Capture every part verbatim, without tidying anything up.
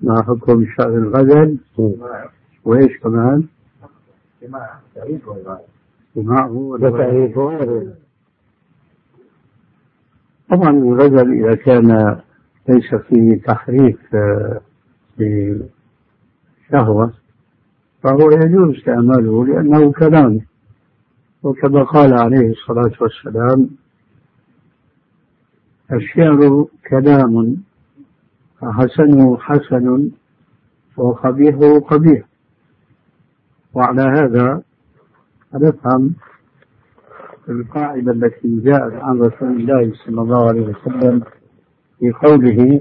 ما حكم شأن الغزل وإيش كمان؟ سماعه طبعا الغزل إذا كان ليس فيه تحريك بشهوة فهو يجوز استعماله لأنه كلام، وكما قال عليه الصلاة والسلام: الشعر كلام فحسنه حسن وقبيحه قبيح. وعلى هذا نفهم القاعدة التي جاءت عن رسول الله صلى الله عليه وسلم في قوله: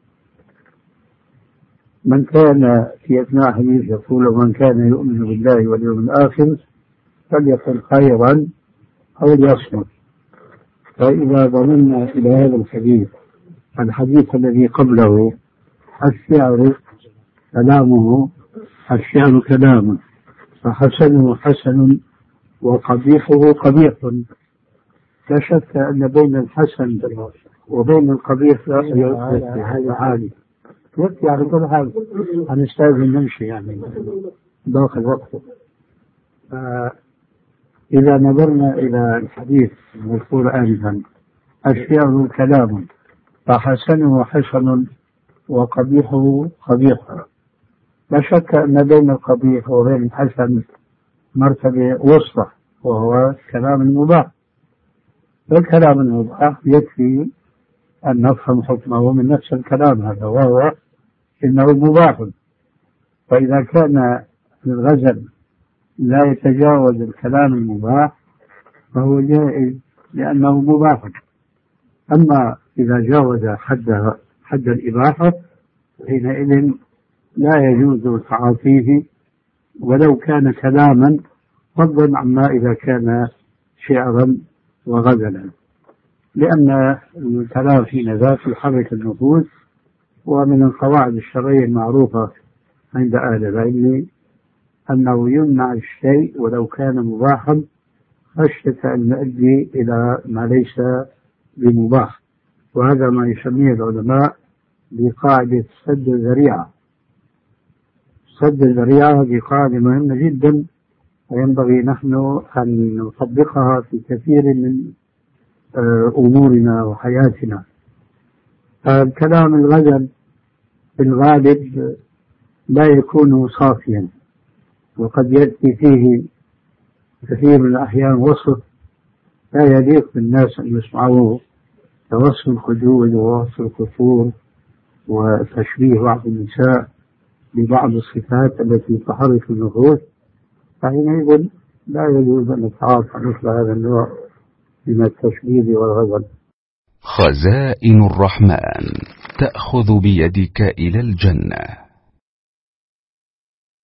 من كان في أثناء حديث يقول: ومن كان يؤمن بالله واليوم الآخر فليقل خيرا أو ليصمت. فإذا ضمنا إلى هذا الحديث الحديث الذي قبله: الشعر كلامه الشعر كلام فحسنه حسن وقبيحه قبيح، لا شك أن بين الحسن وبين القبيح هذا عالي. يكفي على كل حال هنستاذن نمشي يعني داخل وقته. إذا نظرنا إلى الحديث المذكور آنفا: الشعر كلام فحسنه حسن وقبيحه قبيح، لا شك أن بين القبيح وبين الحسن مرتبة وسطى وهو كلام المباح. والكلام المباح يكفي أن نفهم حكمه من نفس الكلام هذا، وهو إنه مباح. فإذا كان الغزل لا يتجاوز الكلام المباح فهو جائز لأنه مباح. أما إذا جاوز حد حد الإباحة حينئذ لا يجوز التعاطي فيه ولو كان كلاما، فضلا عما إذا كان شعرا وغزلا، لأن الكلام في ذات يحرك النفوس. ومن القواعد الشرعية المعروفة عند أهل العلم أنه يمنع الشيء ولو كان مباحا خشية أن يؤدي إلى ما ليس بمباح، وهذا ما يسميه العلماء بقاعدة سد الذريعة. سد الذريعة هذه قاعدة مهمة جدا وينبغي نحن أن نطبقها في كثير من أمورنا وحياتنا. الكلام الغزل في الغالب لا يكون صافيا، وقد يأتي فيه كثير من الأحيان وصف لا يليق بالناس أن يسمعوه، كوصف الخدود ووصف القصور وتشبيه بعض النساء ببعض الصفات التي تحرك النفوس. فحينئذ لا يجوز أن نتعاطى مثل هذا النوع من التشبيه والغزل. خزائن الرحمن تأخذ بيدك إلى الجنة.